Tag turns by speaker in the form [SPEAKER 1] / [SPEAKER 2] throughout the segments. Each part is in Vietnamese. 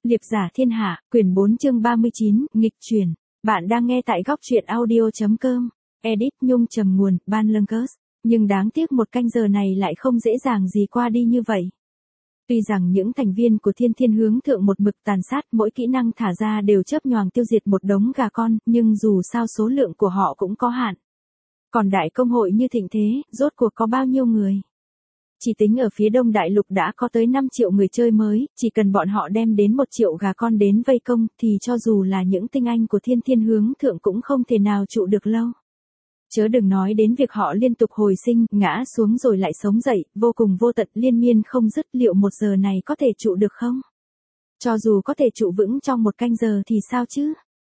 [SPEAKER 1] Liệp giả thiên hạ, quyển 4 chương 39, nghịch chuyển. Bạn đang nghe tại góc truyện audio.com. Edit Nhung trầm nguồn, Ban Lương. Nhưng đáng tiếc một canh giờ này lại không dễ dàng gì qua đi như vậy. Tuy rằng những thành viên của Thiên Thiên Hướng Thượng một mực tàn sát, mỗi kỹ năng thả ra đều chớp nhoàng tiêu diệt một đống gà con, nhưng dù sao số lượng của họ cũng có hạn. Còn đại công hội như thịnh thế, rốt cuộc có bao nhiêu người? Chỉ tính ở phía đông đại lục đã có tới 5 triệu người chơi mới, chỉ cần bọn họ đem đến 1 triệu gà con đến vây công, thì cho dù là những tinh anh của Thiên Thiên Hướng Thượng cũng không thể nào trụ được lâu. Chớ đừng nói đến việc họ liên tục hồi sinh, ngã xuống rồi lại sống dậy, vô cùng vô tận liên miên không dứt, liệu 1 giờ này có thể trụ được không? Cho dù có thể trụ vững trong 1 canh giờ thì sao chứ?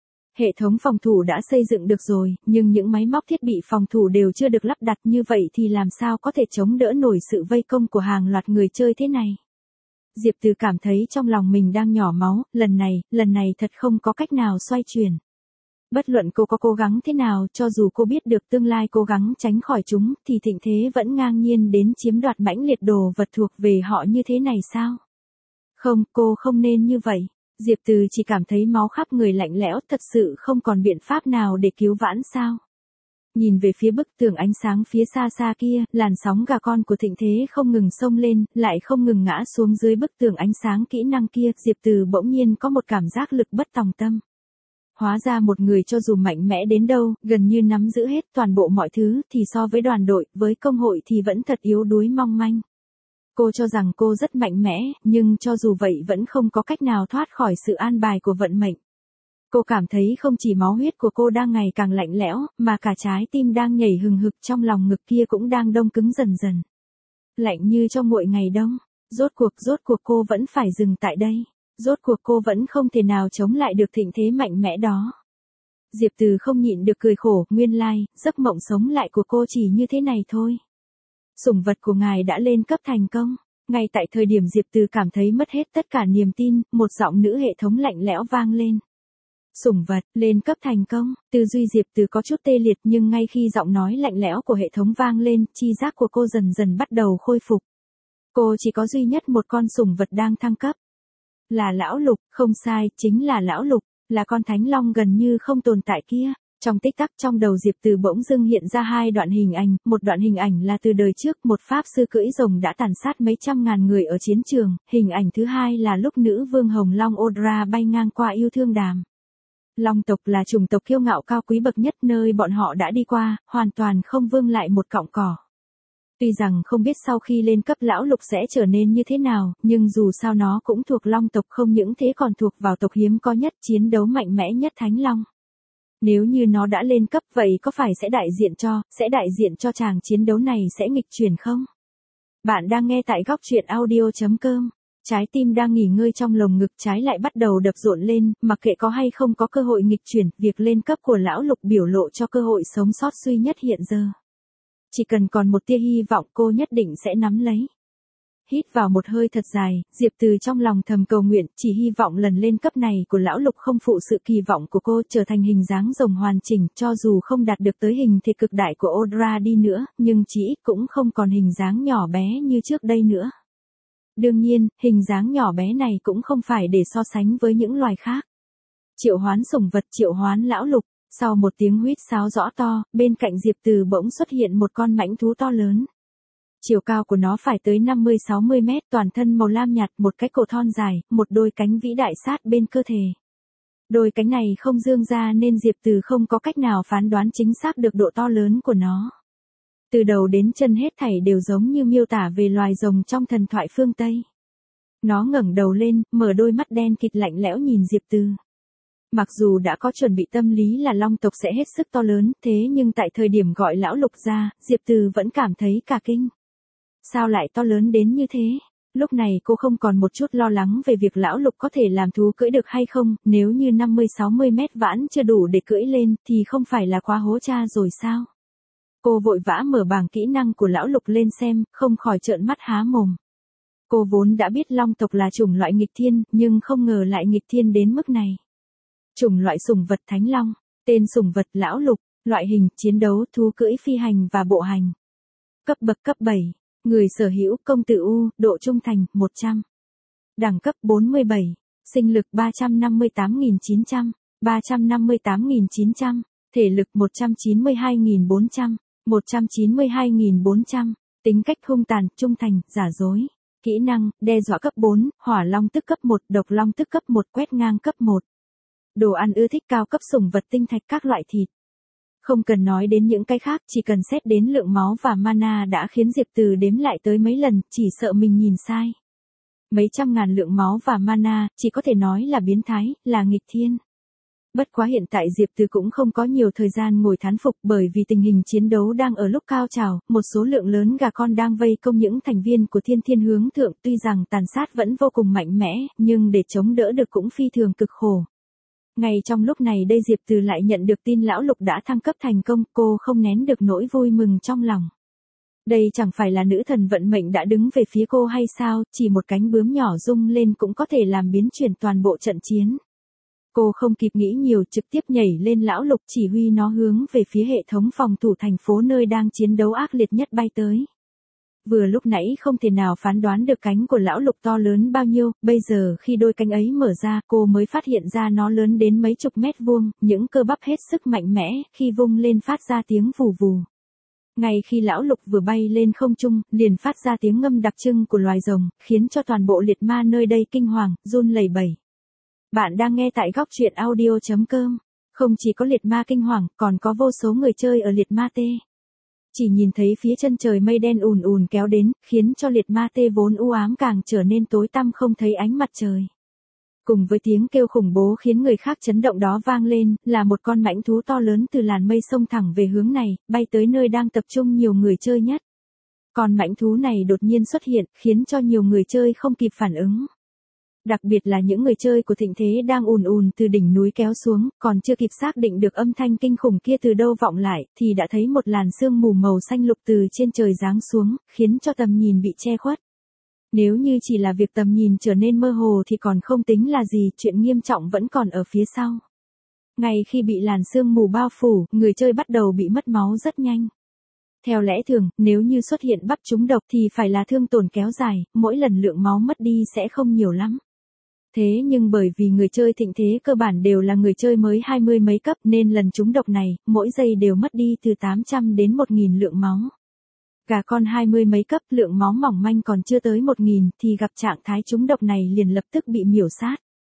[SPEAKER 1] Hệ thống phòng thủ đã xây dựng được rồi, nhưng những máy móc thiết bị phòng thủ đều chưa được lắp đặt, như vậy thì làm sao có thể chống đỡ nổi sự vây công của hàng loạt người chơi thế này. Diệp Từ cảm thấy trong lòng mình đang nhỏ máu, lần này thật không có cách nào xoay chuyển. Bất luận cô có cố gắng thế nào, cho dù cô biết được tương lai cố gắng tránh khỏi chúng, thì thịnh thế vẫn ngang nhiên đến chiếm đoạt mãnh liệt đồ vật thuộc về họ như thế này sao? Không, cô không nên như vậy. Diệp Từ chỉ cảm thấy máu khắp người lạnh lẽo, thật sự không còn biện pháp nào để cứu vãn sao? Nhìn về phía bức tường ánh sáng phía xa xa kia, làn sóng gà con của thịnh thế không ngừng xông lên, lại không ngừng ngã xuống dưới bức tường ánh sáng kỹ năng kia, Diệp Từ bỗng nhiên có một cảm giác lực bất tòng tâm. Hóa ra một người cho dù mạnh mẽ đến đâu, gần như nắm giữ hết toàn bộ mọi thứ, thì so với đoàn đội, với công hội thì vẫn thật yếu đuối mong manh. Cô cho rằng cô rất mạnh mẽ, nhưng cho dù vậy vẫn không có cách nào thoát khỏi sự an bài của vận mệnh. Cô cảm thấy không chỉ máu huyết của cô đang ngày càng lạnh lẽo, mà cả trái tim đang nhảy hừng hực trong lòng ngực kia cũng đang đông cứng dần dần. Lạnh như trong nguội ngày đông. Rốt cuộc cô vẫn phải dừng tại đây. Rốt cuộc cô vẫn không thể nào chống lại được thịnh thế mạnh mẽ đó. Diệp Từ không nhịn được cười khổ, nguyên lai, giấc mộng sống lại của cô chỉ như thế này thôi. Sủng vật của ngài đã lên cấp thành công. Ngay tại thời điểm Diệp Từ cảm thấy mất hết tất cả niềm tin, một giọng nữ hệ thống lạnh lẽo vang lên. Sủng vật, lên cấp thành công. Tư duy Diệp Từ có chút tê liệt, nhưng ngay khi giọng nói lạnh lẽo của hệ thống vang lên, chi giác của cô dần dần bắt đầu khôi phục. Cô chỉ có duy nhất một con sủng vật đang thăng cấp. Là lão lục, không sai, chính là lão lục, là con thánh long gần như không tồn tại kia. Trong tích tắc trong đầu Diệp Từ bỗng dưng hiện ra 2 đoạn hình ảnh, một đoạn hình ảnh là từ đời trước, một pháp sư cưỡi rồng đã tàn sát mấy trăm ngàn người ở chiến trường, hình ảnh thứ hai là lúc nữ vương Hồng Long Odra bay ngang qua yêu thương đàm. Long tộc là chủng tộc kiêu ngạo cao quý bậc nhất, nơi bọn họ đã đi qua, hoàn toàn không vương lại một cọng cỏ. Tuy rằng không biết sau khi lên cấp lão lục sẽ trở nên như thế nào, nhưng dù sao nó cũng thuộc long tộc, không những thế còn thuộc vào tộc hiếm có nhất, chiến đấu mạnh mẽ nhất thánh long. Nếu như nó đã lên cấp vậy có phải sẽ đại diện cho chàng chiến đấu này sẽ nghịch chuyển không? Bạn đang nghe tại góc truyện audio.com. Trái tim đang nghỉ ngơi trong lồng ngực trái lại bắt đầu đập rộn lên, mặc kệ có hay không có cơ hội nghịch chuyển, việc lên cấp của lão lục biểu lộ cho cơ hội sống sót duy nhất hiện giờ. Chỉ cần còn một tia hy vọng cô nhất định sẽ nắm lấy. Hít vào một hơi thật dài, Diệp Từ trong lòng thầm cầu nguyện, chỉ hy vọng lần lên cấp này của lão lục không phụ sự kỳ vọng của cô, trở thành hình dáng rồng hoàn chỉnh, cho dù không đạt được tới hình thể cực đại của Odra đi nữa, nhưng chỉ ít cũng không còn hình dáng nhỏ bé như trước đây nữa. Đương nhiên, hình dáng nhỏ bé này cũng không phải để so sánh với những loài khác. Triệu hoán sủng vật, triệu hoán lão lục. Sau một tiếng huýt sáo rõ to, bên cạnh Diệp Từ bỗng xuất hiện một con mãnh thú to lớn. Chiều cao của nó phải tới 50-60 mét, toàn thân màu lam nhạt, một cái cổ thon dài, một đôi cánh vĩ đại sát bên cơ thể. Đôi cánh này không dương ra nên Diệp Từ không có cách nào phán đoán chính xác được độ to lớn của nó. Từ đầu đến chân hết thảy đều giống như miêu tả về loài rồng trong thần thoại phương Tây. Nó ngẩng đầu lên, mở đôi mắt đen kịt lạnh lẽo nhìn Diệp Từ. Mặc dù đã có chuẩn bị tâm lý là long tộc sẽ hết sức to lớn, thế nhưng tại thời điểm gọi lão lục ra, Diệp Từ vẫn cảm thấy cả kinh. Sao lại to lớn đến như thế? Lúc này cô không còn một chút lo lắng về việc lão lục có thể làm thú cưỡi được hay không, nếu như 50-60 mét vãn chưa đủ để cưỡi lên, thì không phải là quá hố cha rồi sao? Cô vội vã mở bảng kỹ năng của lão lục lên xem, không khỏi trợn mắt há mồm. Cô vốn đã biết long tộc là chủng loại nghịch thiên, nhưng không ngờ lại nghịch thiên đến mức này. Chủng loại sủng vật thánh long, tên sủng vật lão lục, loại hình chiến đấu thú cưỡi phi hành và bộ hành. Cấp bậc cấp 7, người sở hữu công tử U, độ trung thành 100. Đẳng cấp 47, Sinh lực 358.900, 358.900, thể lực 192.400, 192.400, tính cách hung tàn, trung thành, giả dối. Kỹ năng, đe dọa cấp 4, hỏa long tức cấp 1, độc long tức cấp 1, quét ngang cấp 1. Đồ ăn ưa thích cao cấp sủng vật tinh thạch các loại thịt. Không cần nói đến những cái khác, chỉ cần xét đến lượng máu và mana đã khiến Diệp Từ đếm lại tới mấy lần, chỉ sợ mình nhìn sai. Mấy trăm ngàn lượng máu và mana, chỉ có thể nói là biến thái, là nghịch thiên. Bất quá hiện tại Diệp Từ cũng không có nhiều thời gian ngồi thán phục bởi vì tình hình chiến đấu đang ở lúc cao trào, một số lượng lớn gà con đang vây công những thành viên của Thiên Thiên Hướng Thượng, tuy rằng tàn sát vẫn vô cùng mạnh mẽ, nhưng để chống đỡ được cũng phi thường cực khổ. Ngay trong lúc này đây Diệp Từ lại nhận được tin Lão Lục đã thăng cấp thành công, cô không nén được nỗi vui mừng trong lòng. Đây chẳng phải là nữ thần vận mệnh đã đứng về phía cô hay sao, chỉ một cánh bướm nhỏ rung lên cũng có thể làm biến chuyển toàn bộ trận chiến. Cô không kịp nghĩ nhiều, trực tiếp nhảy lên Lão Lục, chỉ huy nó hướng về phía hệ thống phòng thủ thành phố nơi đang chiến đấu ác liệt nhất bay tới. Vừa lúc nãy không thể nào phán đoán được cánh của Lão Lục to lớn bao nhiêu, bây giờ khi đôi cánh ấy mở ra, cô mới phát hiện ra nó lớn đến mấy chục mét vuông, những cơ bắp hết sức mạnh mẽ, khi vung lên phát ra tiếng vù vù. Ngay khi Lão Lục vừa bay lên không trung, liền phát ra tiếng ngâm đặc trưng của loài rồng, khiến cho toàn bộ liệt ma nơi đây kinh hoàng, run lẩy bẩy. Bạn đang nghe tại góc truyện audio.com. Không chỉ có liệt ma kinh hoàng, còn có vô số người chơi ở liệt ma tê. Chỉ nhìn thấy phía chân trời mây đen ùn ùn kéo đến, khiến cho liệt ma tê vốn u ám càng trở nên tối tăm không thấy ánh mặt trời. Cùng với tiếng kêu khủng bố khiến người khác chấn động đó vang lên, là một con mãnh thú to lớn từ làn mây xông thẳng về hướng này, bay tới nơi đang tập trung nhiều người chơi nhất. Con mãnh thú này đột nhiên xuất hiện, khiến cho nhiều người chơi không kịp phản ứng. Đặc biệt là những người chơi của Thịnh Thế đang ùn ùn từ đỉnh núi kéo xuống, còn chưa kịp xác định được âm thanh kinh khủng kia từ đâu vọng lại, thì đã thấy một làn sương mù màu xanh lục từ trên trời giáng xuống, khiến cho tầm nhìn bị che khuất. Nếu như chỉ là việc tầm nhìn trở nên mơ hồ thì còn không tính là gì, chuyện nghiêm trọng vẫn còn ở phía sau. Ngay khi bị làn sương mù bao phủ, người chơi bắt đầu bị mất máu rất nhanh. Theo lẽ thường, nếu như xuất hiện bắp trúng độc thì phải là thương tổn kéo dài, mỗi lần lượng máu mất đi sẽ không nhiều lắm. Thế nhưng bởi vì người chơi Thịnh Thế cơ bản đều là người chơi mới 20 mấy cấp nên lần trúng độc này, mỗi giây đều mất đi từ 800 đến 1.000 lượng máu. Gà con 20 mấy cấp lượng máu mỏng manh còn chưa tới 1.000 thì gặp trạng thái trúng độc này liền lập tức bị miểu sát.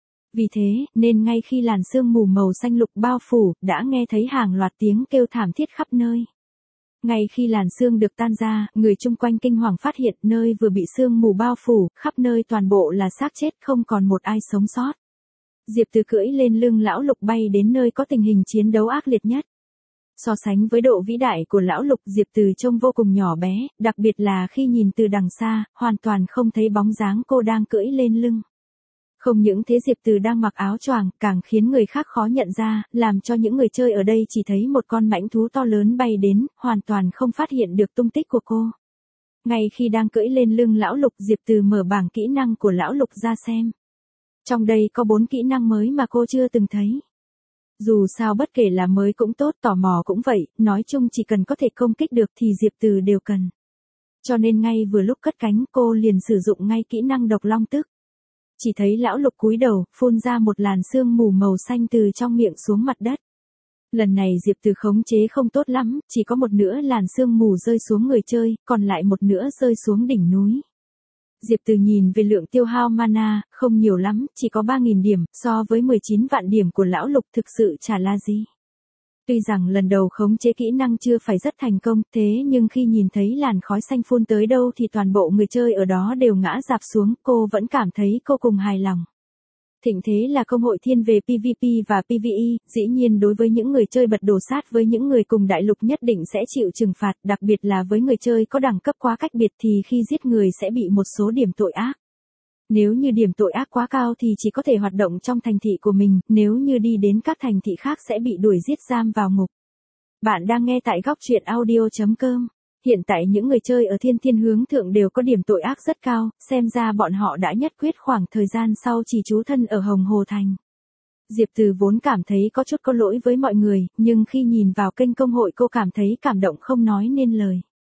[SPEAKER 1] Vì thế, nên ngay khi làn sương mù màu xanh lục bao phủ, đã nghe thấy hàng loạt tiếng kêu thảm thiết khắp nơi. Ngay khi làn sương được tan ra, người chung quanh kinh hoàng phát hiện nơi vừa bị sương mù bao phủ, khắp nơi toàn bộ là xác chết không còn một ai sống sót. Diệp Từ cưỡi lên lưng Lão Lục bay đến nơi có tình hình chiến đấu ác liệt nhất. So sánh với độ vĩ đại của Lão Lục, Diệp Từ trông vô cùng nhỏ bé, đặc biệt là khi nhìn từ đằng xa, hoàn toàn không thấy bóng dáng cô đang cưỡi lên lưng. Không những thế Diệp Từ đang mặc áo choàng, càng khiến người khác khó nhận ra, làm cho những người chơi ở đây chỉ thấy một con mãnh thú to lớn bay đến, hoàn toàn không phát hiện được tung tích của cô. Ngay khi đang cưỡi lên lưng Lão Lục, Diệp Từ mở bảng kỹ năng của Lão Lục ra xem. Trong đây có 4 kỹ năng mới mà cô chưa từng thấy. Dù sao bất kể là mới cũng tốt, tò mò cũng vậy, nói chung chỉ cần có thể công kích được thì Diệp Từ đều cần. Cho nên ngay vừa lúc cất cánh cô liền sử dụng ngay kỹ năng độc long tức. Chỉ thấy Lão Lục cúi đầu, phun ra một làn sương mù màu xanh từ trong miệng xuống mặt đất. Lần này Diệp Từ khống chế không tốt lắm, chỉ có một nửa làn sương mù rơi xuống người chơi, còn lại một nửa rơi xuống đỉnh núi. Diệp Từ nhìn về lượng tiêu hao mana, không nhiều lắm, chỉ có 3.000 điểm, so với 19 vạn điểm của Lão Lục thực sự chả là gì. Tuy rằng lần đầu khống chế kỹ năng chưa phải rất thành công, thế nhưng khi nhìn thấy làn khói xanh phun tới đâu thì toàn bộ người chơi ở đó đều ngã rạp xuống, cô vẫn cảm thấy cô cùng hài lòng. Thịnh Thế là công hội thiên về PvP và PvE, dĩ nhiên đối với những người chơi bật đồ sát với những người cùng đại lục nhất định sẽ chịu trừng phạt, đặc biệt là với người chơi có đẳng cấp quá cách biệt thì khi giết người sẽ bị một số điểm tội ác. Nếu như điểm tội ác quá cao thì chỉ có thể hoạt động trong thành thị của mình, nếu như đi đến các thành thị khác sẽ bị đuổi giết giam vào ngục. Bạn đang nghe tại góc truyện audio.com. Hiện tại những người chơi ở Thiên Thiên Hướng Thượng đều có điểm tội ác rất cao, xem ra bọn họ đã nhất quyết khoảng thời gian sau chỉ trú thân ở Hồng Hồ Thành. Diệp Từ vốn cảm thấy có chút có lỗi với mọi người, nhưng khi nhìn vào kênh công hội cô cảm thấy cảm động không nói nên lời.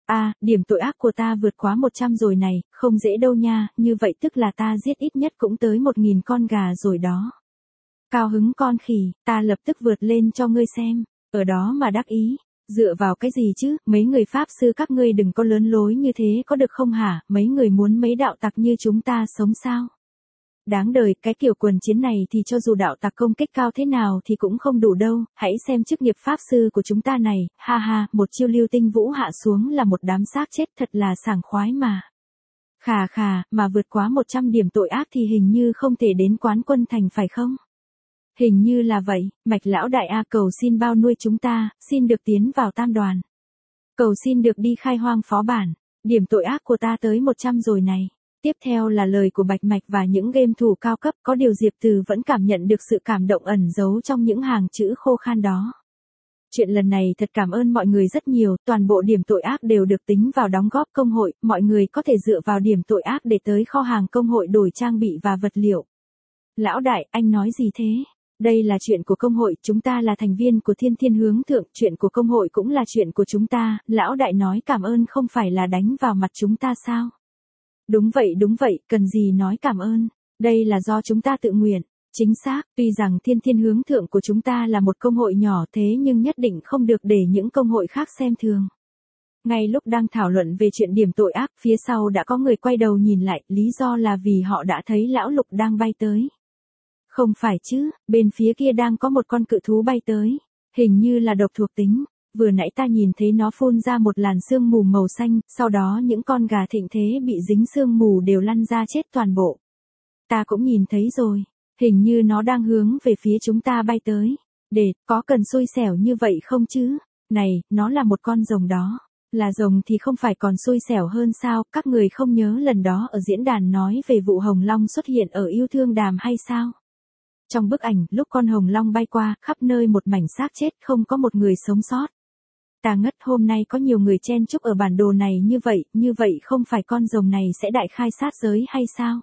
[SPEAKER 1] Điểm tội ác của ta vượt quá 100 rồi này, không dễ đâu nha, như vậy tức là ta giết ít nhất cũng tới 1000 con gà rồi đó. Cao hứng con khỉ, ta lập tức vượt lên cho ngươi xem, ở đó mà đắc ý. Dựa vào cái gì chứ, mấy người pháp sư các ngươi đừng có lớn lối như thế có được không hả, mấy người muốn mấy đạo tặc như chúng ta sống sao? Đáng đời, cái kiểu quần chiến này thì cho dù đạo tặc công kích cao thế nào thì cũng không đủ đâu, hãy xem chức nghiệp pháp sư của chúng ta này, ha ha, một chiêu lưu tinh vũ hạ xuống là một đám xác chết thật là sảng khoái mà. Khà khà, mà vượt quá 100 điểm tội ác thì hình như không thể đến quán quân thành phải không? Hình như là vậy, Mạch lão đại cầu xin bao nuôi chúng ta, xin được tiến vào tam đoàn. Cầu xin được đi khai hoang phó bản, điểm tội ác của ta tới 100 rồi này. Tiếp theo là lời của Bạch Mạch và những game thủ cao cấp, có điều Diệp Từ vẫn cảm nhận được sự cảm động ẩn giấu trong những hàng chữ khô khan đó. Chuyện lần này thật cảm ơn mọi người rất nhiều, toàn bộ điểm tội ác đều được tính vào đóng góp công hội, mọi người có thể dựa vào điểm tội ác để tới kho hàng công hội đổi trang bị và vật liệu. Lão đại, anh nói gì thế? Đây là chuyện của công hội, chúng ta là thành viên của Thiên Thiên Hướng Thượng, chuyện của công hội cũng là chuyện của chúng ta, lão đại nói cảm ơn không phải là đánh vào mặt chúng ta sao? Đúng vậy, cần gì nói cảm ơn, đây là do chúng ta tự nguyện. Chính xác, tuy rằng Thiên Thiên Hướng Thượng của chúng ta là một công hội nhỏ thế nhưng nhất định không được để những công hội khác xem thường. Ngay lúc đang thảo luận về chuyện điểm tội ác, phía sau đã có người quay đầu nhìn lại, lý do là vì họ đã thấy lão Lục đang bay tới. Không phải chứ, bên phía kia đang có một con cự thú bay tới, hình như là độc thuộc tính. Vừa nãy ta nhìn thấy nó phun ra một làn sương mù màu xanh, sau đó những con gà thịnh thế bị dính sương mù đều lăn ra chết toàn bộ. Ta cũng nhìn thấy rồi, hình như nó đang hướng về phía chúng ta bay tới. Có cần xui xẻo như vậy không chứ? Này, nó là một con rồng đó. Là rồng thì không phải còn xui xẻo hơn sao, các người không nhớ lần đó ở diễn đàn nói về vụ hồng long xuất hiện ở yêu thương đàm hay sao? Trong bức ảnh, lúc con hồng long bay qua, khắp nơi một mảnh xác chết không có một người sống sót. Ta ngất, hôm nay có nhiều người chen chúc ở bản đồ này như vậy không phải con rồng này sẽ đại khai sát giới hay sao?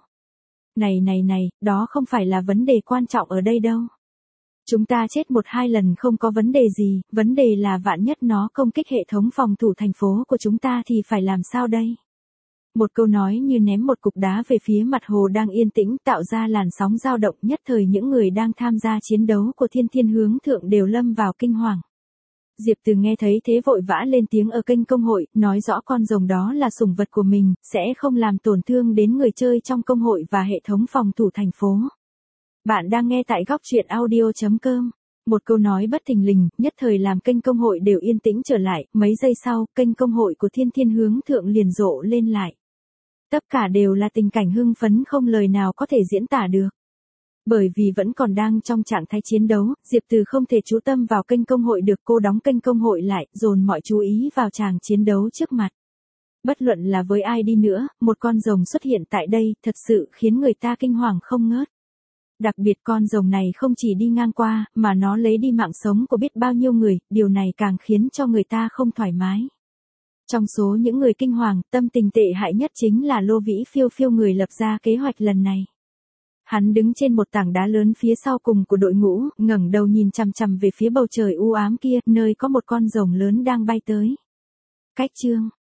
[SPEAKER 1] Này, đó không phải là vấn đề quan trọng ở đây đâu. Chúng ta chết 1-2 lần không có vấn đề gì, vấn đề là vạn nhất nó công kích hệ thống phòng thủ thành phố của chúng ta thì phải làm sao đây? Một câu nói như ném một cục đá về phía mặt hồ đang yên tĩnh tạo ra làn sóng dao động, nhất thời những người đang tham gia chiến đấu của Thiên Thiên Hướng Thượng đều lâm vào kinh hoàng. Diệp Từ nghe thấy thế vội vã lên tiếng ở kênh công hội, nói rõ con rồng đó là sủng vật của mình, sẽ không làm tổn thương đến người chơi trong công hội và hệ thống phòng thủ thành phố. Bạn đang nghe tại góc truyện audio.com. Một câu nói bất thình lình, nhất thời làm kênh công hội đều yên tĩnh trở lại, mấy giây sau, kênh công hội của Thiên Thiên Hướng Thượng liền rộ lên lại. Tất cả đều là tình cảnh hưng phấn không lời nào có thể diễn tả được. Bởi vì vẫn còn đang trong trạng thái chiến đấu, Diệp Từ không thể chú tâm vào kênh công hội được, cô đóng kênh công hội lại, dồn mọi chú ý vào tràng chiến đấu trước mặt. Bất luận là với ai đi nữa, một con rồng xuất hiện tại đây, thật sự khiến người ta kinh hoàng không ngớt. Đặc biệt con rồng này không chỉ đi ngang qua, mà nó lấy đi mạng sống của biết bao nhiêu người, điều này càng khiến cho người ta không thoải mái. Trong số những người kinh hoàng, tâm tình tệ hại nhất chính là Lô Vĩ Phiêu Phiêu, người lập ra kế hoạch lần này. Hắn đứng trên một tảng đá lớn phía sau cùng của đội ngũ, ngẩng đầu nhìn chằm chằm về phía bầu trời u ám kia, nơi có một con rồng lớn đang bay tới. Cách chương